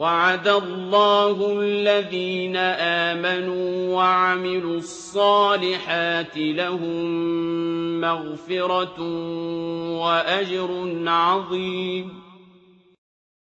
وَعَدَ اللَّهُ الَّذِينَ آمَنُوا وَعَمِلُوا الصَّالِحَاتِ لَهُم مَّغْفِرَةٌ وَأَجْرٌ عَظِيمٌ